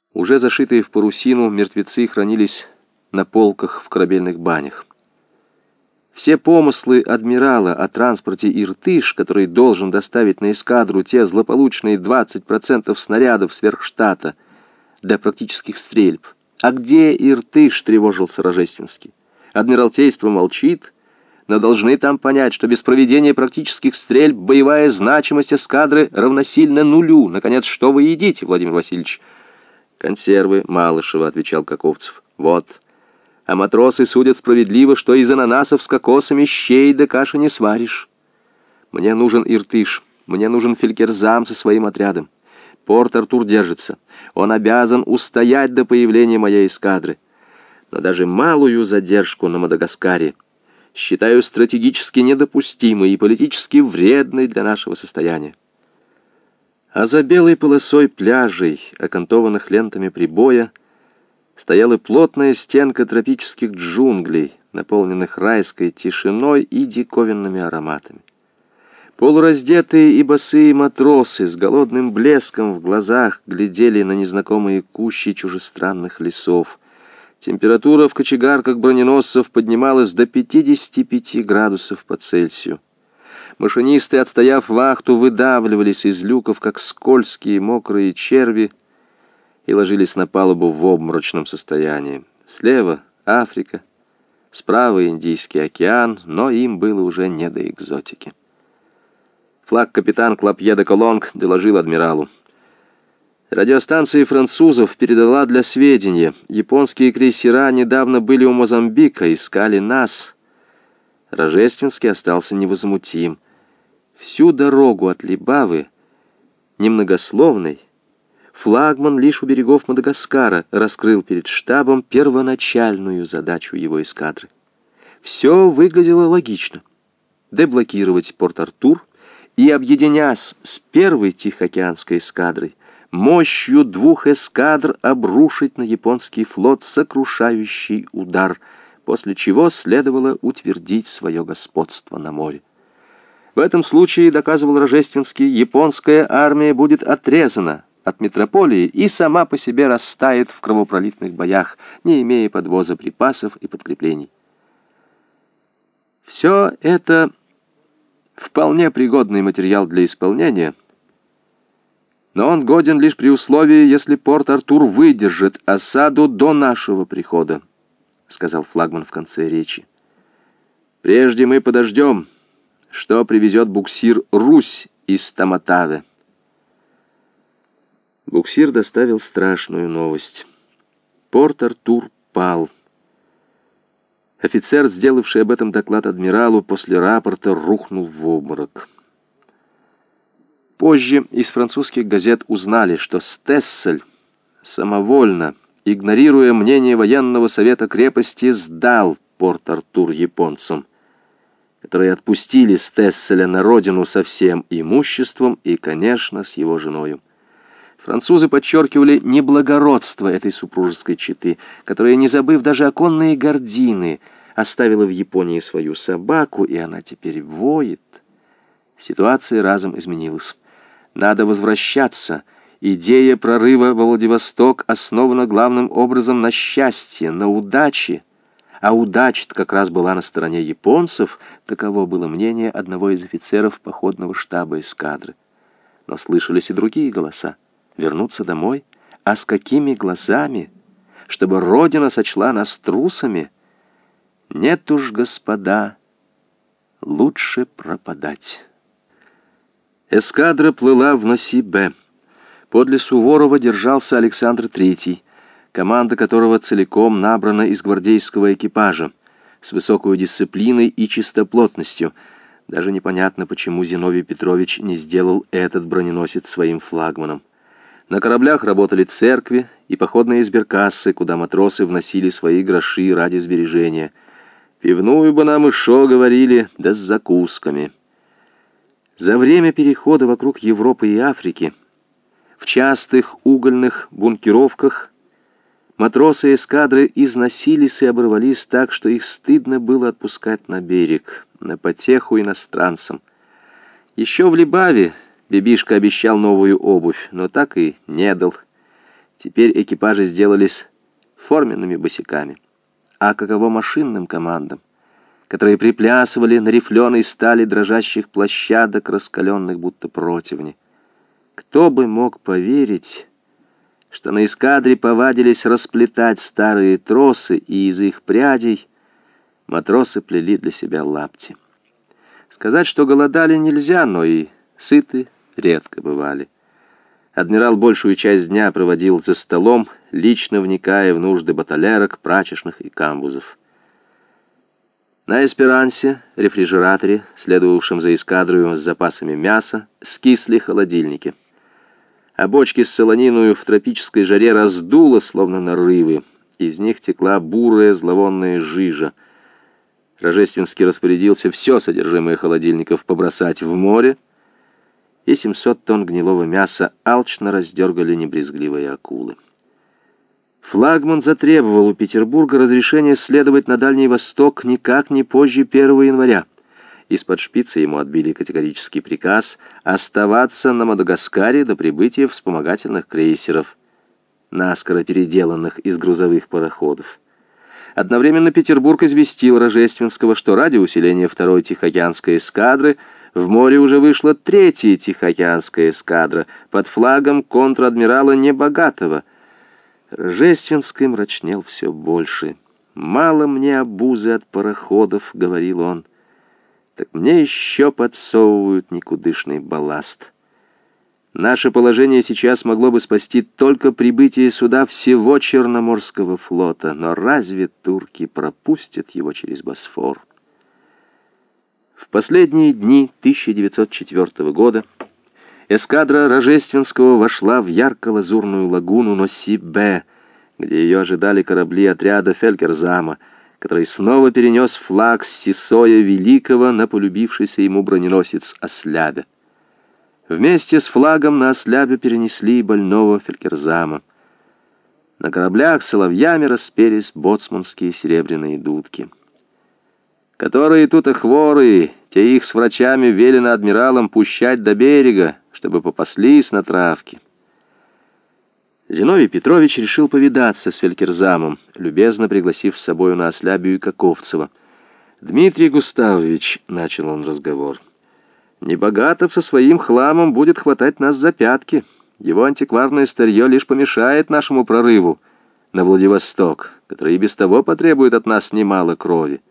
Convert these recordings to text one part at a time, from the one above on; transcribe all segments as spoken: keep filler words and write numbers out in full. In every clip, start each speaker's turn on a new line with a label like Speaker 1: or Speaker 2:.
Speaker 1: Уже зашитые в парусину, мертвецы хранились на полках в корабельных банях. Все помыслы адмирала о транспорте «Иртыш», который должен доставить на эскадру те злополучные двадцать процентов снарядов сверхштата для практических стрельб. А где «Иртыш?» — тревожился Рожественский. Адмиралтейство молчит, но должны там понять, что без проведения практических стрельб боевая значимость эскадры равносильна нулю. Наконец, что вы едите, Владимир Васильевич? «Консервы Малышева», — отвечал Каковцев. «Вот. А матросы судят справедливо, что из ананасов с кокосами щей да каши не сваришь. Мне нужен Иртыш, мне нужен Фелькерзам со своим отрядом. Порт-Артур держится. Он обязан устоять до появления моей эскадры. Но даже малую задержку на Мадагаскаре считаю стратегически недопустимой и политически вредной для нашего состояния. А за белой полосой пляжей, окантованных лентами прибоя, стояла плотная стенка тропических джунглей, наполненных райской тишиной и диковинными ароматами. Полураздетые и босые матросы с голодным блеском в глазах глядели на незнакомые кущи чужестранных лесов. Температура в кочегарках броненосцев поднималась до пятидесяти пяти градусов по Цельсию. Машинисты, отстояв вахту, выдавливались из люков, как скользкие мокрые черви, и ложились на палубу в обморочном состоянии. Слева — Африка, справа — Индийский океан, но им было уже не до экзотики. Флаг-капитан Клопье де Колонг доложил адмиралу. Радиостанция французов передала для сведения. Японские крейсера недавно были у Мозамбика, искали нас. Рожественский остался невозмутим. Всю дорогу от Либавы, немногословный, флагман лишь у берегов Мадагаскара раскрыл перед штабом первоначальную задачу его эскадры. Все выглядело логично. Деблокировать Порт-Артур и, объединясь с первой Тихоокеанской эскадрой, мощью двух эскадр обрушить на японский флот сокрушающий удар, после чего следовало утвердить свое господство на море. В этом случае, доказывал Рожественский, японская армия будет отрезана от метрополии и сама по себе растает в кровопролитных боях, не имея подвоза припасов и подкреплений. Все это вполне пригодный материал для исполнения, но он годен лишь при условии, если Порт-Артур выдержит осаду до нашего прихода, сказал флагман в конце речи. Прежде мы подождем, что привезет буксир «Русь» из Таматаве. Буксир доставил страшную новость. Порт-Артур пал. Офицер, сделавший об этом доклад адмиралу, после рапорта рухнул в обморок. Позже из французских газет узнали, что Стессель самовольно, игнорируя мнение военного совета крепости, сдал Порт-Артур японцам, которые отпустили Стесселя на родину со всем имуществом и, конечно, с его женою. Французы подчеркивали неблагородство этой супружеской четы, которая, не забыв даже оконные гардины, оставила в Японии свою собаку, и она теперь воет. Ситуация разом изменилась. Надо возвращаться. Идея прорыва во Владивосток основана главным образом на счастье, на удаче. А удача-то как раз была на стороне японцев, таково было мнение одного из офицеров походного штаба эскадры. Но слышались и другие голоса. Вернуться домой? А с какими глазами? Чтобы Родина сочла нас трусами? Нет уж, господа, лучше пропадать. Эскадра плыла в Носибе. Подле Суворова держался Александр Третий, команда которого целиком набрана из гвардейского экипажа, с высокой дисциплиной и чистоплотностью. Даже непонятно, почему Зиновий Петрович не сделал этот броненосец своим флагманом. На кораблях работали церкви и походные сберкассы, куда матросы вносили свои гроши ради сбережения. Пивную бы нам и шо говорили, да с закусками. За время перехода вокруг Европы и Африки в частых угольных бункеровках матросы эскадры износились и оборвались так, что их стыдно было отпускать на берег, на потеху иностранцам. Еще в Либаве Бибишка обещал новую обувь, но так и не дал. Теперь экипажи сделались форменными босяками. А каково машинным командам, которые приплясывали на рифленой стали дрожащих площадок, раскаленных будто противни? Кто бы мог поверить, что на эскадре повадились расплетать старые тросы, и из их прядей матросы плели для себя лапти. Сказать, что голодали, нельзя, но и сыты редко бывали. Адмирал большую часть дня проводил за столом, лично вникая в нужды баталерок, прачечных и камбузов. На «Эсперансе», рефрижераторе, следовавшем за эскадрою с запасами мяса, скисли холодильники. А бочки с солониною в тропической жаре раздуло, словно нарывы. Из них текла бурая зловонная жижа. Рожественский распорядился все содержимое холодильников побросать в море, и семьсот тонн гнилого мяса алчно раздергали небрезгливые акулы. Флагман затребовал у Петербурга разрешения следовать на Дальний Восток никак не позже первого января. Из-под шпицы ему отбили категорический приказ оставаться на Мадагаскаре до прибытия вспомогательных крейсеров, наскоро переделанных из грузовых пароходов. Одновременно Петербург известил Рожественского, что ради усиления второй Тихоокеанской эскадры в море уже вышла третья Тихоокеанская эскадра под флагом контр-адмирала Небогатого. Рожественский мрачнел все больше. «Мало мне обузы от пароходов», — говорил он, — «так мне еще подсовывают никудышный балласт. Наше положение сейчас могло бы спасти только прибытие сюда всего Черноморского флота, но разве турки пропустят его через Босфор?» В последние дни тысяча девятьсот четвёртого года эскадра Рожественского вошла в ярко-лазурную лагуну Носи-Бе, где ее ожидали корабли отряда Фелькерзама, который снова перенес флаг с Сисоя Великого на полюбившийся ему броненосец Ослябя. Вместе с флагом на Ослябе перенесли и больного Фелькерзама. На кораблях соловьями распелись боцманские серебряные дудки. «Которые тут и хворые, те их с врачами велено адмиралам пущать до берега, чтобы попаслись на травке». Зиновий Петрович решил повидаться с Фелькерзамом, любезно пригласив с собою на Ослябию и Каковцева. «Дмитрий Густавович», — начал он разговор, — «Небогатов со своим хламом будет хватать нас за пятки. Его антикварное старье лишь помешает нашему прорыву на Владивосток, который и без того потребует от нас немало крови.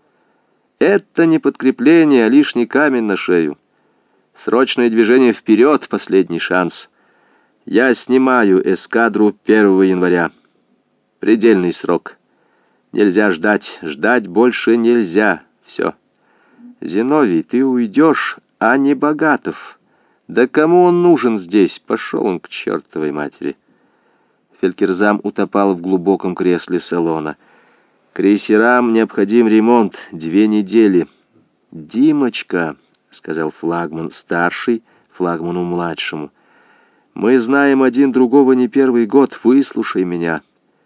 Speaker 1: Это не подкрепление, а лишний камень на шею. Срочное движение вперед — последний шанс. Я снимаю эскадру первого января. Предельный срок. Нельзя ждать, ждать больше нельзя. Все. Зиновий, ты уйдешь, а не Богатов. Да кому он нужен здесь? Пошел он к чертовой матери». Фелькерзам утопал в глубоком кресле салона. «Крейсерам необходим ремонт. Две недели». «Димочка», — сказал флагман старший флагману младшему, — «мы знаем один другого не первый год. Выслушай меня.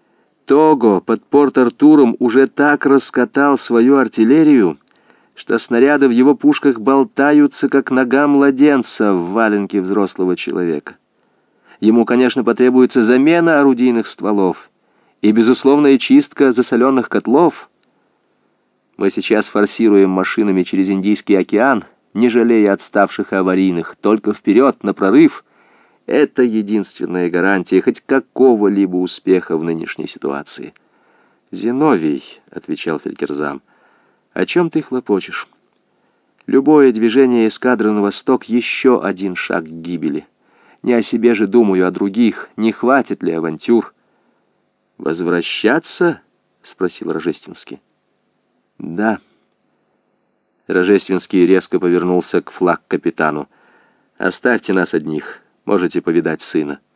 Speaker 1: Того под Порт-Артуром уже так раскатал свою артиллерию, что снаряды в его пушках болтаются, как нога младенца в валенке взрослого человека. Ему, конечно, потребуется замена орудийных стволов и безусловная чистка засоленных котлов. Мы сейчас форсируем машинами через Индийский океан, не жалея отставших и аварийных, только вперед, на прорыв. Это единственная гарантия хоть какого-либо успеха в нынешней ситуации». «Зиновий», — отвечал Фелькерзам, — «о чем ты хлопочешь? Любое движение эскадры на восток — еще один шаг к гибели. Не о себе же думаю, о других. Не хватит ли авантюр?» «Возвращаться?» — спросил Рожественский. «Да». Рожественский резко повернулся к флаг-капитану. «Оставьте нас одних. Можете повидать сына».